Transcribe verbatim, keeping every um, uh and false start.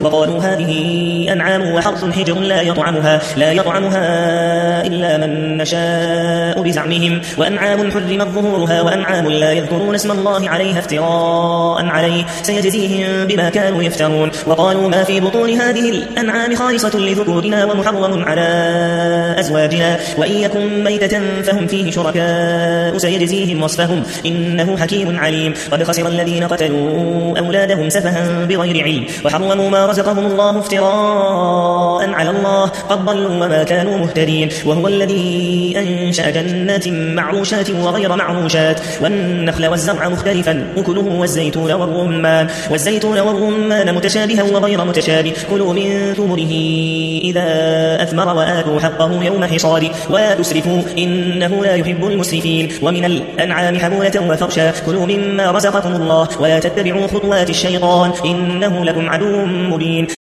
وقالوا هذه أنعام وحرث حجر لا يطعمها, لا يطعمها إلا من نشاء بزعمهم وأنعام حرمت ظهورها وأنعام لا يذكرون اسم الله عليها افتراء عليه سيجزيهم بما كانوا يفترون. وقالوا ما في بطون هذه الأنعام خالصة لذكورنا ومحرم على أزواجنا وإن يكن ميتة فهم فيه شركاء سيجزيهم وصفهم إنه حكيم عليم. قد خسر الذين قتلوا أولادهم سفها بغير علم وحرموا ما رزقهم الله افتراء على الله قد ضلوا وما كانوا مهتدين. وهو الذي أنشأ جنات معروشات وغير معروشات والنخل والزرع مختلفا أكله والزيتون والرمان والزيتون والرمان متشابها وغير متشابه كلوا من ثمره إذا أثمر وآتوا حقه يوم حصاده ولا تسرفوا إنه لا يحب المسرفين. ومن الأنعام حمولة وفرشا كلوا مما رزقكم الله ولا تتبعوا خطوات الشيطان إنه لكم عدو مبين.